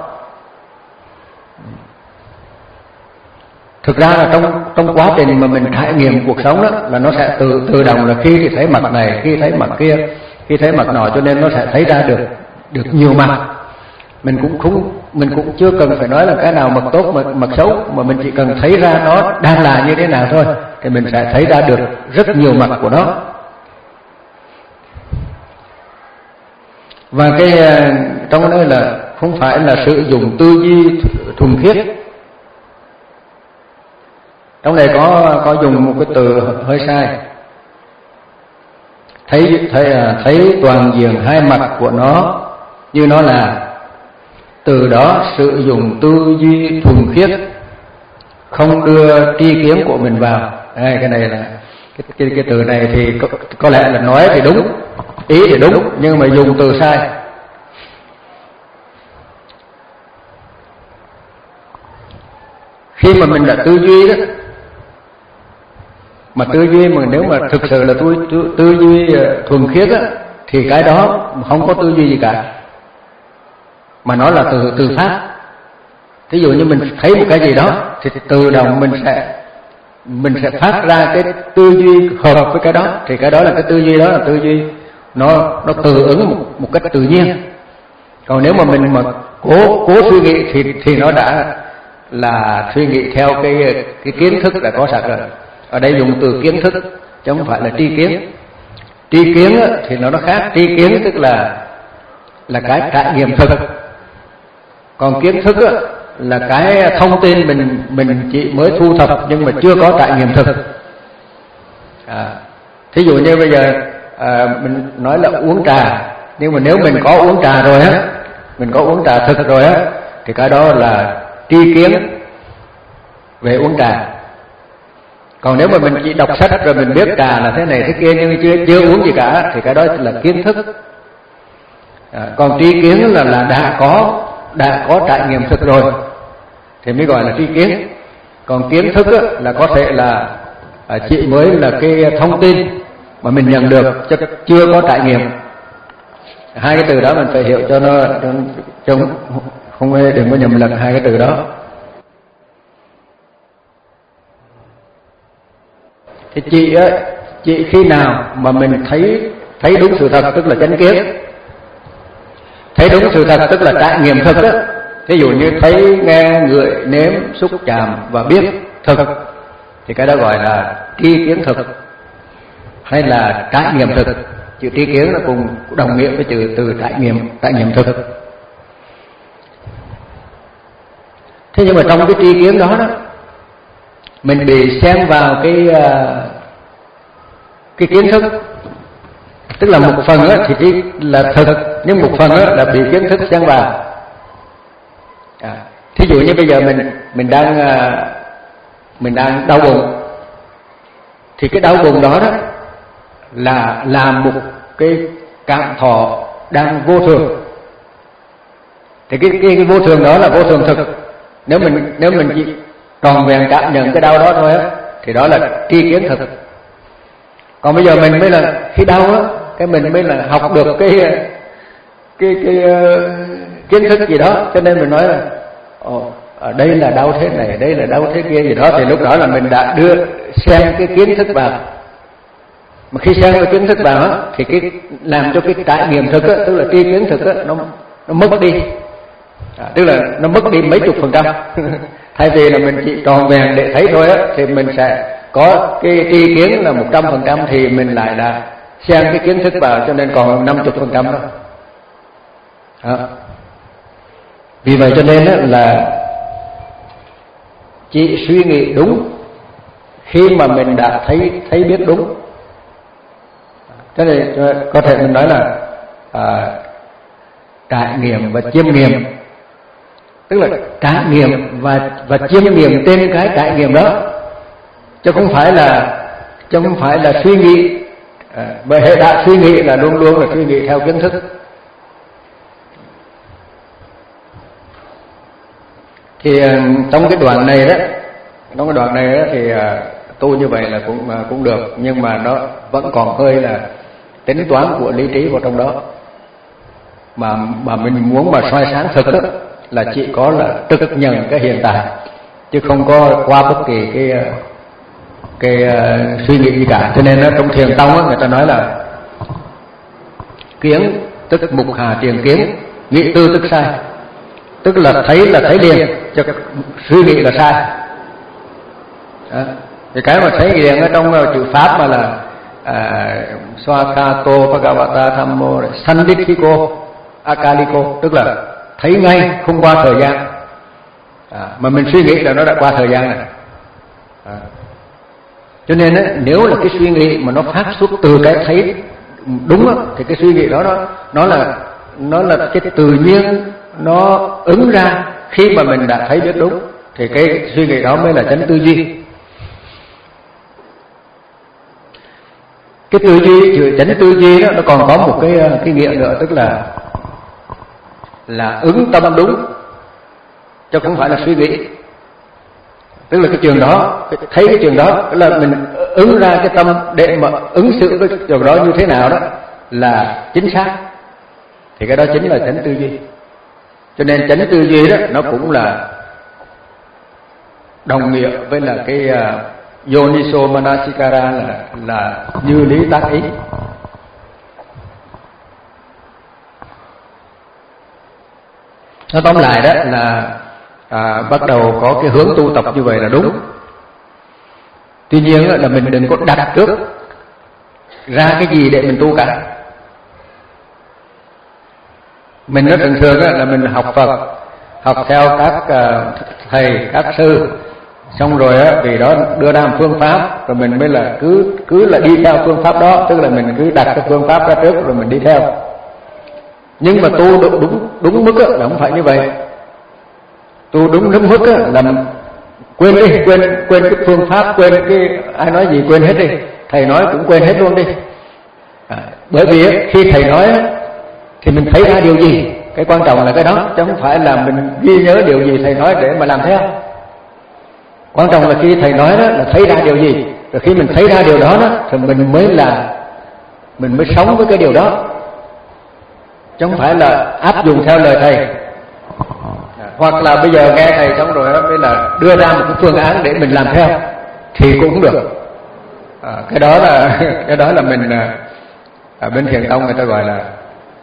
Thực ra là trong trong quá trình mà mình trải nghiệm cuộc sống đó là nó sẽ tự tự động là khi thì thấy mặt này, khi thấy mặt kia, khi thấy mặt nọ, cho nên nó sẽ thấy ra được được nhiều mặt. Mình cũng không mình cũng chưa cần phải nói là cái nào mặt tốt mặt mặt xấu, mà mình chỉ cần thấy ra nó đang là như thế nào thôi thì mình sẽ thấy ra được rất nhiều mặt của nó. Và cái trong đó là không phải là sử dụng tư duy thuần khiết. Trong này có có dùng một cái từ hơi sai. Thấy thấy thấy toàn diện hai mặt của nó như nó là. Từ đó sử dụng tư duy thuần khiết, không đưa tri kiến của mình vào. Đây, cái này là cái, cái, cái từ này thì có, có lẽ là nói thì đúng, ý thì đúng, nhưng mà dùng từ sai. Khi mà mình đã tư duy đó, mà tư duy mà nếu mà thực sự là tư, tư, tư duy thuần khiết á, thì cái đó không có tư duy gì cả, mà nó là từ từ pháp. Thí dụ như mình thấy một cái gì đó thì tự động mình sẽ mình sẽ phát ra cái tư duy hợp với cái đó, thì cái đó là cái tư duy đó là tư duy nó nó tự ứng một, một cách tự nhiên. Còn nếu mà mình mà cố cố suy nghĩ thì thì nó đã là suy nghĩ theo cái cái kiến thức đã có sẵn rồi. Ở đây dùng từ kiến thức chứ không phải là tri kiến. Tri kiến thì nó nó khác. Tri kiến tức là là cái trải nghiệm thực, còn kiến thức là cái thông tin mình mình chỉ mới thu thập nhưng mà chưa có trải nghiệm thực. À, thí dụ như bây giờ à, mình nói là uống trà, nhưng mà nếu mình có uống trà rồi á, mình có uống trà thực rồi á, thì cái đó là tri kiến về uống trà. Còn nếu mà mình chỉ đọc sách rồi mình biết trà là thế này thế kia nhưng chưa chưa uống gì cả, thì cái đó là kiến thức. À, còn tri kiến là là đã có đã có trải nghiệm thực rồi thì mới gọi là tri kiến. Còn kiến thức á, là có thể là à, chỉ mới là cái thông tin mà mình nhận được chứ chưa có trải nghiệm. Hai cái từ đó mình phải hiểu cho nó cho, cho không đừng có nhầm lẫn hai cái từ đó. Thì chỉ chỉ khi nào mà mình thấy thấy đúng sự thật tức là chánh kiến, thấy đúng sự thật tức là trải nghiệm thực á. Ví dụ như thấy, nghe, ngửi, nếm, xúc, chạm và biết thực thì cái đó gọi là tri kiến thực hay là trải nghiệm thực. Chữ tri kiến nó cùng đồng nghĩa với chữ từ trải nghiệm trải nghiệm thực. Thế nhưng mà trong cái tri kiến đó đó, mình bị xen vào cái cái kiến thức, tức là một phần á thì chỉ là thực, nhưng một phần á là bị kiến thức xen vào. À, thí dụ như bây giờ mình mình đang mình đang đau bụng, thì cái đau bụng đó đó là là một cái cảm thọ đang vô thường. Thì cái, cái cái vô thường đó là vô thường thực. Nếu mình nếu mình chỉ tròn vẹn cảm nhận cái đau đó thôi á, thì đó là tri kiến thực. Còn bây giờ mình mới là khi đau á, cái mình mới là học được cái cái cái uh, kiến thức gì đó, cho nên mình nói là ồ, ở đây là đau thế này, đây là đau thế kia gì đó, thì lúc đó là mình đã đưa xem cái kiến thức vào. Mà khi xem cái kiến thức vào á, thì cái làm cho cái trải nghiệm thực á, tức là tri kiến thực á, nó nó mất đi. À, tức là nó mất đi mấy chục phần trăm. Thay vì là mình chỉ tròn vẹn để thấy thôi á, thì mình sẽ có cái tri kiến là một trăm phần trăm, thì mình lại là xem cái kiến thức vào, cho nên còn năm mươi phần trăm đó. À. Vì vậy cho nên á, là chỉ suy nghĩ đúng khi mà mình đã thấy thấy biết đúng. Thế thì có thể mình nói là à, trải nghiệm và chiêm nghiệm, tức là trải nghiệm và và chiêm nghiệm trên cái trải nghiệm đó, chứ không phải là chứ không phải là suy nghĩ. À, bởi hệ đã suy nghĩ là luôn luôn là suy nghĩ theo kiến thức. Thì trong cái đoạn này đó, trong cái đoạn này đó thì tu như vậy là cũng cũng được, nhưng mà nó vẫn còn hơi là tính toán của lý trí vào trong đó. Mà mà mình muốn mà soi sáng thực đó, là chỉ có là trực nhận cái hiện tại, chứ không có qua bất kỳ cái cái uh, suy nghĩ gì cả. Cho nên đó, trong thiền tông đó, người ta nói là kiến tức mục hà tiền kiến, nghĩ tư tức sai. Tức là thấy là thấy liền, cho suy nghĩ là sai. Đó. Thì cái mà thấy liền ở trong chữ pháp mà là à, Swakato Bhagavata Thammo Sandithiko Akaliko, tức là thấy ngay không qua thời gian. À, mà mình suy nghĩ là nó đã qua thời gian này. À. Cho nên á, nếu là cái suy nghĩ mà nó phát xuất từ cái thấy đúng á, thì cái suy nghĩ đó nó nó là nó là cái tự nhiên nó ứng ra khi mà mình đã thấy biết đúng, thì cái suy nghĩ đó mới là chánh tư duy. Cái tư duy, chữ chánh tư duy đó nó còn có một cái cái nghĩa nữa, tức là là ứng tâm đúng, chứ không phải là suy nghĩ. Tức là cái trường đó, thấy cái trường đó là mình ứng ra cái tâm để mà ứng xử với cái trường đó như thế nào đó là chính xác, thì cái đó chính là chánh tư duy. Cho nên chánh tư duy đó nó cũng là đồng nghĩa với là cái uh, Yoniso Manasikara là là như lý tác ý. Nó tóm lại đó là à, bắt đầu có cái hướng tu tập như vậy là đúng. Tuy nhiên là mình đừng có đặt trước ra cái gì để mình tu cả. Mình rất thường thường là mình học Phật, học theo các uh, thầy, các sư, xong rồi á, vì đó đưa ra một phương pháp, rồi mình mới là cứ cứ là đi theo phương pháp đó, tức là mình cứ đặt cái phương pháp ra trước rồi mình đi theo. Nhưng mà tu đúng đúng, đúng mức á, là không phải như vậy. Tu đúng đúng mức á, là quên đi, quên quên cái phương pháp, quên cái ai nói gì quên hết đi, thầy nói cũng quên hết luôn đi. À, bởi vì á, khi thầy nói á, thì mình thấy ra điều gì, cái quan trọng là cái đó, chứ không phải là mình ghi nhớ điều gì thầy nói để mà làm theo. Quan trọng là khi thầy nói đó là thấy ra điều gì, rồi khi mình thấy ra điều đó đó thì mình mới là mình mới sống với cái điều đó, chứ không phải là áp dụng theo lời thầy. Hoặc là bây giờ nghe thầy xong rồi đó mới là đưa ra một cái phương án để mình làm theo thì cũng không được. À, cái đó là cái đó là mình ở bên Thiền tông người ta gọi là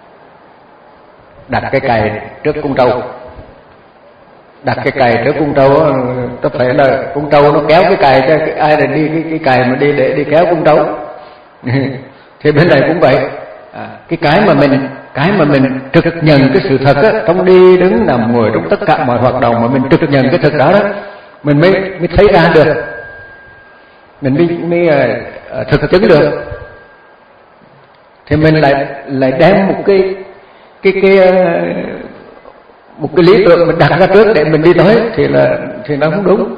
đặt cái cày trước cung trâu. Đặt cái cày trước cung trâu, có phải là cung trâu nó kéo cái cày, chứ ai là đi cái, cái cày mà đi để đi kéo cung trâu. Thì bên này cũng vậy. À, cái cái mà mình cái mà mình trực nhận cái sự thật á, trong đi đứng nằm ngồi trong tất cả mọi hoạt động mà mình trực nhận cái thực đó đó, mình mới mới thấy ra được, mình mới mới uh, thực chứng được. Thì mình lại lại đem một cái cái cái uh, một cái lý tưởng mình đặt ra trước để mình đi tới thì là thì nó không đúng.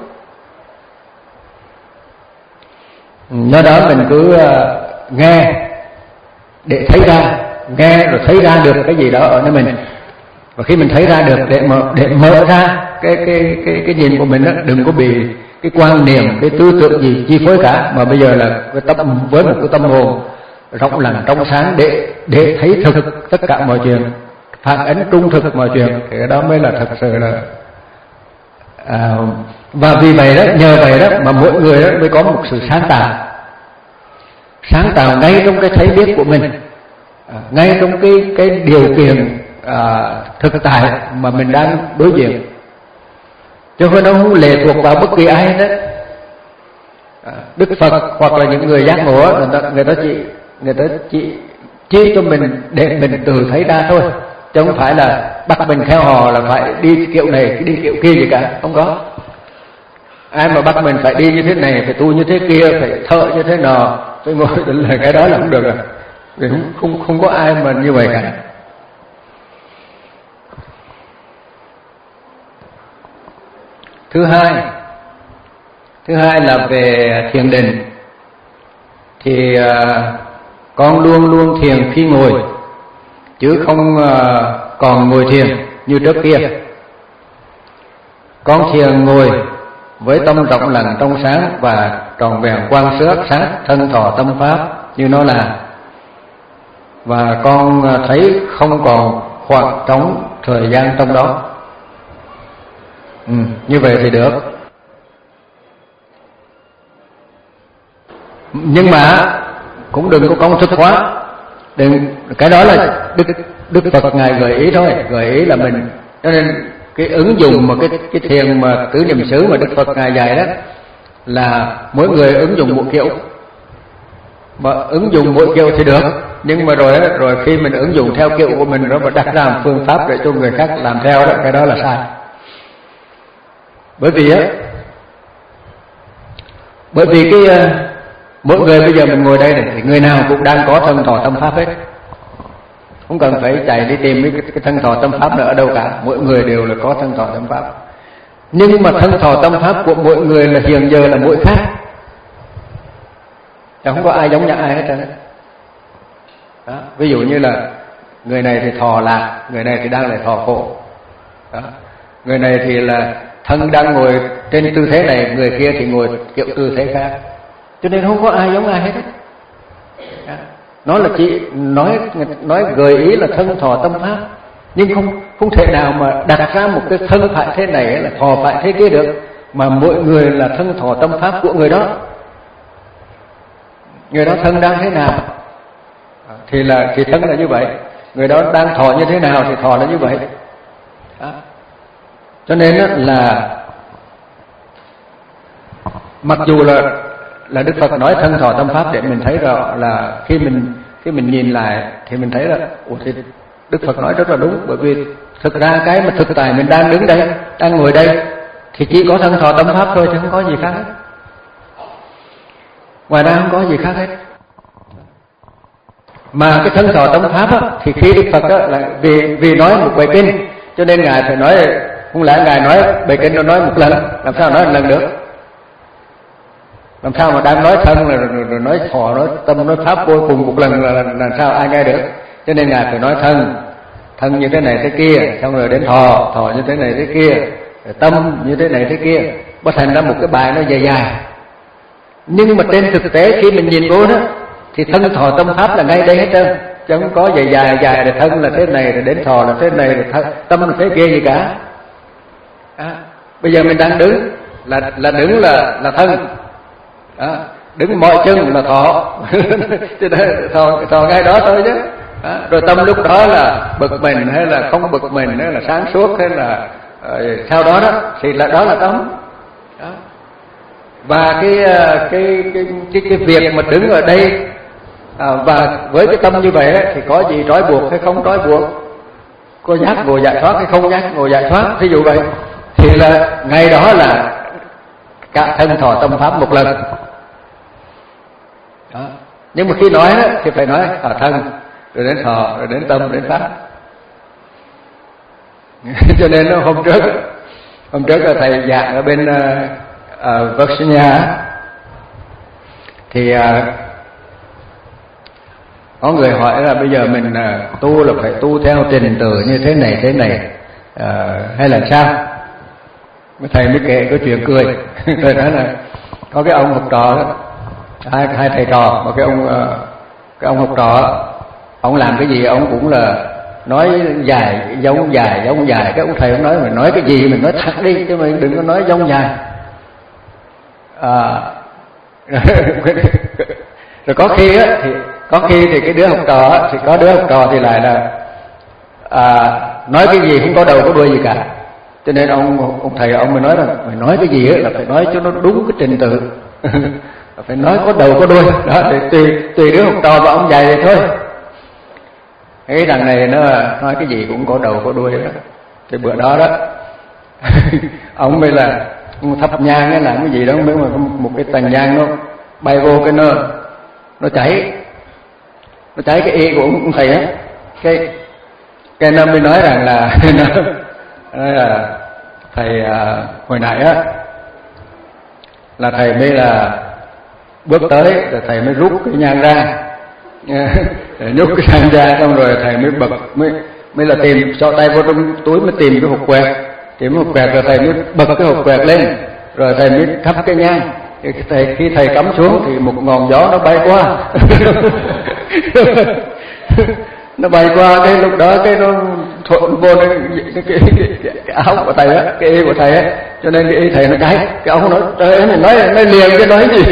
Do đó mình cứ uh, nghe để thấy ra, nghe rồi thấy ra được cái gì đó ở nơi mình, và khi mình thấy ra được để mở để mở ra cái cái cái cái nhìn của mình đó, đừng có bị cái quan niệm, cái tư tưởng gì chi phối cả, mà bây giờ là cái tâm với một cái tâm hồn rộng lặng trong sáng để để thấy thực tất cả mọi chuyện, phản ánh trung thực mọi chuyện, thì cái đó mới là thật sự là à, và vì vậy đó, nhờ vậy đó mà mỗi người đó mới có một sự sáng tạo, sáng tạo ngay trong cái thấy biết của mình, à, ngay trong cái cái điều kiện à, thực tại mà mình đang đối diện, chứ không nó không lệ thuộc vào bất kỳ ai hết. À, Đức Phật hoặc là những người giác ngộ người ta người ta chỉ người ta chỉ chỉ cho mình để mình tự thấy ra thôi, chứ không phải là bắt mình theo họ là phải đi kiểu này đi kiểu kia gì cả, không có. Ai mà bắt mình phải đi như thế này, phải tu như thế kia, phải thợ như thế nọ, phải ngồi là cái đó là không được rồi. Vì không không không có ai mà như vậy cả. Thứ hai, thứ hai là về thiền định. Thì uh, con luôn luôn thiền khi ngồi, chứ không uh, còn ngồi thiền như trước kia. Con thiền ngồi với tâm rộng lặng trong sáng và tròn vẹn quan sát sáng thân thọ tâm pháp như nó là, và con thấy không còn khoảng trống thời gian trong đó. Ừ, như vậy thì được. Nhưng mà cũng đừng có công thức hóa, đừng, cái đó là Đức Đức Phật ngài gợi ý thôi, gợi ý là mình, cho nên cái ứng dụng mà cái cái thiền mà tứ niệm xứ mà Đức Phật ngài dạy đó là mỗi người ứng dụng một kiểu, mà ứng dụng mỗi kiểu thì được, nhưng mà rồi rồi khi mình ứng dụng theo kiểu của mình rồi mà đặt ra một phương pháp để cho người khác làm theo đó, cái đó là sai. Bởi vì á, bởi vì cái mỗi người bây giờ mình ngồi đây này thì người nào cũng đang có thân thọ tâm pháp hết, không cần phải chạy đi tìm cái, cái thân thọ tâm pháp nữa ở đâu cả, mỗi người đều là có thân thọ tâm pháp. Nhưng mà thân thọ tâm pháp của mỗi người là hiện giờ là mỗi khác, chẳng không có ai giống như ai hết trơn. Đó. Ví dụ như là người này thì thọ lạc, người này thì đang lại thọ khổ. Đó. Người này thì là thân đang ngồi trên tư thế này, người kia thì ngồi kiểu tư thế khác, cho nên không có ai giống ai hết. Đó. Nó là chỉ nói nói gợi ý là thân thọ tâm pháp, nhưng không không thể nào mà đặt ra một cái thân phải thế này là thọ phải thế kia được, mà mỗi người là thân thọ tâm pháp của người đó. Người đó thân đang thế nào thì là thì thân là như vậy, người đó đang thọ như thế nào thì thọ là như vậy. Đó. Cho nên là mặc dù là là Đức Phật nói thân thọ tâm pháp để mình thấy rõ là khi mình khi mình nhìn lại thì mình thấy là ủa thì Đức Phật nói rất là đúng, bởi vì thực ra cái mà thực tại mình đang đứng đây, đang ngồi đây thì chỉ có thân thọ tâm pháp thôi, chứ không có gì khác hết. Ngoài ra không có gì khác hết. Mà cái thân thọ tâm pháp á, thì khi Đức Phật á, là vì vì nói một bài kinh, cho nên ngài phải nói, không lẽ ngài nói bài kinh nó nói một lần, làm sao nói một lần được? Làm sao mà đang nói thân là rồi nói thọ, nói tâm, nói pháp vô cùng một lần là làm sao ai nghe được? Cho nên ngài phải nói thân, thân như thế này thế kia, xong rồi đến thọ, thọ như thế này thế kia, tâm như thế này thế kia, bắt thành ra một cái bài nó dài dài. Nhưng mà trên thực tế khi mình nhìn vô đó thì thân thọ tâm pháp là ngay đây hết trơn, chứ không có dài dài dài là thân là thế này, rồi đến thọ là thế này, rồi thân, tâm là thế kia gì cả. À, bây giờ mình đang đứng là là đứng là là thân. Đó, đứng mọi chân là thọ, thọ, thọ ngay đó thôi chứ. Đó, rồi tâm lúc đó là bực mình hay là không bực mình, hay là sáng suốt hay là uh, sau đó đó thì là đó là tâm. Đó. Và cái cái cái cái cái việc mà đứng ở đây à, và với cái tâm như vậy thì có gì trói buộc hay không trói buộc, có giác ngộ giải thoát hay không giác ngộ giải thoát, ví dụ vậy, thì là ngay đó là cả thân thọ tâm pháp một lần. Đó. Nhưng mà khi nói đó, thì phải nói ở thân, rồi đến thọ, rồi đến tâm, đến pháp. Cho nên hôm trước hôm trước là thầy giảng ở bên uh, uh, Virginia thì uh, có người hỏi là bây giờ mình uh, tu là phải tu theo trình tự như thế này thế này uh, hay là sao? Thầy mới kể cái chuyện cười. Thầy nói là có cái ông học trò đó, hai hai thầy trò, mà cái ông uh, cái ông học trò ông làm cái gì ông cũng là nói dài giống dài giống dài. Cái ông thầy ông nói mình nói cái gì mình nói thật đi, chứ mình đừng có nói giống dài. À, rồi có khi á thì có khi thì cái đứa học trò á, thì có đứa học trò thì lại là à, nói cái gì không có đầu có đuôi gì cả. Cho nên ông ông thầy ông mới nói là phải nói cái gì á là phải nói cho nó đúng cái trình tự. Phải nói có đầu có đuôi đó, để tùy tùy đứa học trò và ông dạy vậy thôi. Cái đằng này nó nói cái gì cũng có đầu có đuôi đó. Thì bữa đó đó ông mới là thắp nhang ấy, làm cái gì đó không biết, mà một cái tàn nhang nó bay vô cái nó nó cháy nó cháy cái y của ông thầy á. Cái cái nó mới nói rằng là nói là thầy à, hồi nãy á là thầy mới là bước tới rồi thầy mới rút cái nhang ra, rút cái nhang ra xong rồi thầy mới bật mới mới là tìm cho tay vô trong túi mới tìm cái hộp quẹt, tìm hộp quẹt rồi thầy mới bật cái hộp quẹt lên rồi thầy mới thắp cái nhang. Thì thầy khi thầy cắm xuống thì một ngọn gió nó bay qua nó bay qua cái lúc đó cái nó thuận vô cái, cái, cái, cái, cái áo của thầy á, cái y của thầy á, cho nên cái y thầy nó cháy. Cái ông nói trời ơi, nói nói liền cái nói gì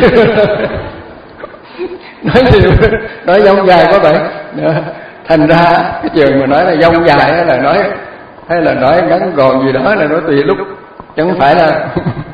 nói gì nói dông dài quá vậy. Thành ra cái chuyện mà nói là dông dài hay là nói hay là nói ngắn gọn gì đó là nó tùy lúc, chứ không phải là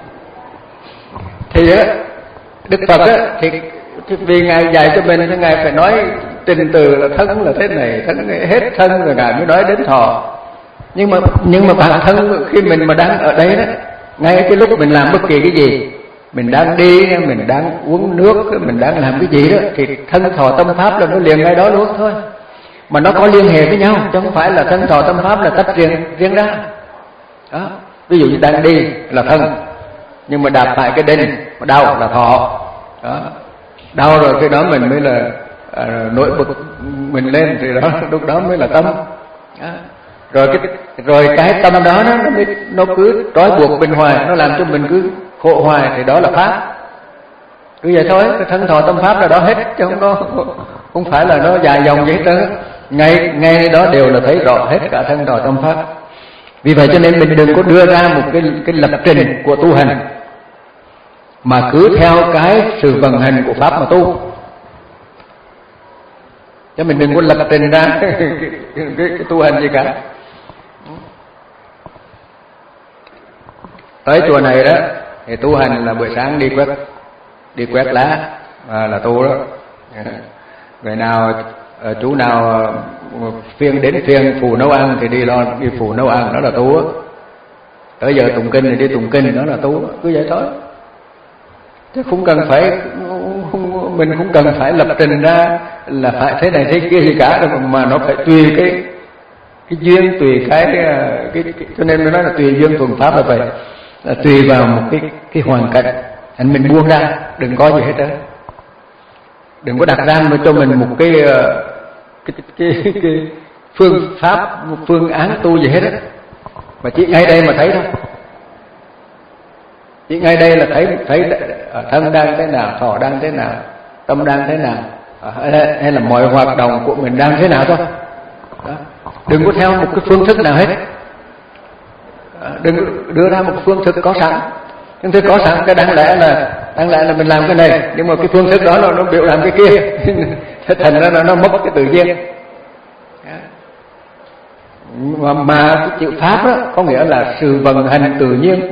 thì á Đức Phật á thì, thì vì ngài dạy cho mình thì ngài phải nói trình tự là thân là thế này, thân hết thân rồi ngài mới nói đến thọ. Nhưng mà nhưng mà bản thân khi mình mà đang ở đây đó, ngay cái lúc mình làm bất kỳ cái gì, mình đang đi, mình đang uống nước, mình đang làm cái gì đó, thì thân thọ tâm pháp là nó liền ngay đó luôn thôi. Mà nó có liên hệ với nhau, chứ không phải là thân thọ tâm pháp là tách riêng riêng ra. Đó. Ví dụ như đang đi là thân, nhưng mà đạp tại cái đinh đau là thọ. Đó. Đau rồi cái đó mình mới là à, nổi bực mình lên, thì đó lúc đó mới là tâm. Đó. Rồi cái rồi cái tâm đó nó nó, nó cứ trói buộc bên hoài, nó làm cho mình cứ khổ hoài, thì đó là pháp. Cứ vậy thôi, cái thân thọ tâm pháp là đó hết, chứ không có không phải là nó dài dòng vậy hết. Ngay ngay đó đều là thấy rõ hết cả thân thọ tâm pháp. Vì vậy cho nên mình đừng có đưa ra một cái cái lập trình của tu hành, mà cứ theo cái sự vận hành của pháp mà tu. Chứ mình đừng có lập trình ra cái, cái, cái, cái, cái tu hành gì cả. Tới chùa này đó thì tu hành là buổi sáng đi quét đi quét lá à, là tu đó. Người nào chú nào phiên đến phiên phụ nấu ăn thì đi lo đi phụ nấu ăn, đó là tu á. Tới giờ tụng kinh thì đi tụng kinh, đó là tu, cứ vậy thôi. Chứ không cần phải không, mình không cần phải lập trình ra là phải thế này thế kia gì cả, mà nó phải tùy cái cái duyên, tùy cái, cái, cái cho nên nó nói là tùy duyên thuần pháp, là phải là tùy vào một cái cái hoàn cảnh. Anh mình buông ra, đừng có gì hết đó. Đừng có đặt ra cho mình một cái cái, cái, cái phương pháp, một phương án tu gì hết á, mà chỉ ngay đây mà thấy thôi. Chỉ ngay đây là thấy thấy thân đang thế nào, thọ đang thế nào, tâm đang thế nào, hay là mọi hoạt động của mình đang thế nào thôi. Đó. Đừng có theo một cái phương thức nào hết. Đừng đưa ra một phương thức có sẵn. Nhưng thức có sẵn cái đáng lẽ là đáng lẽ là mình làm cái này, nhưng mà cái phương thức đó nó, nó biểu làm cái kia, thành ra nó, nó mất cái tự nhiên. Mà, mà cái chữ pháp đó có nghĩa là sự vận hành tự nhiên.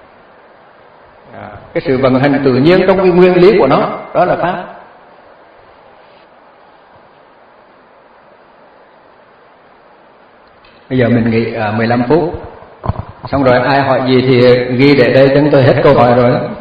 Cái sự vận hành tự nhiên trong cái nguyên lý của nó, đó là pháp. Bây giờ mình nghỉ à, mười lăm phút. Xong rồi ai hỏi gì thì ghi để đây, chúng tôi hết câu hỏi rồi đó.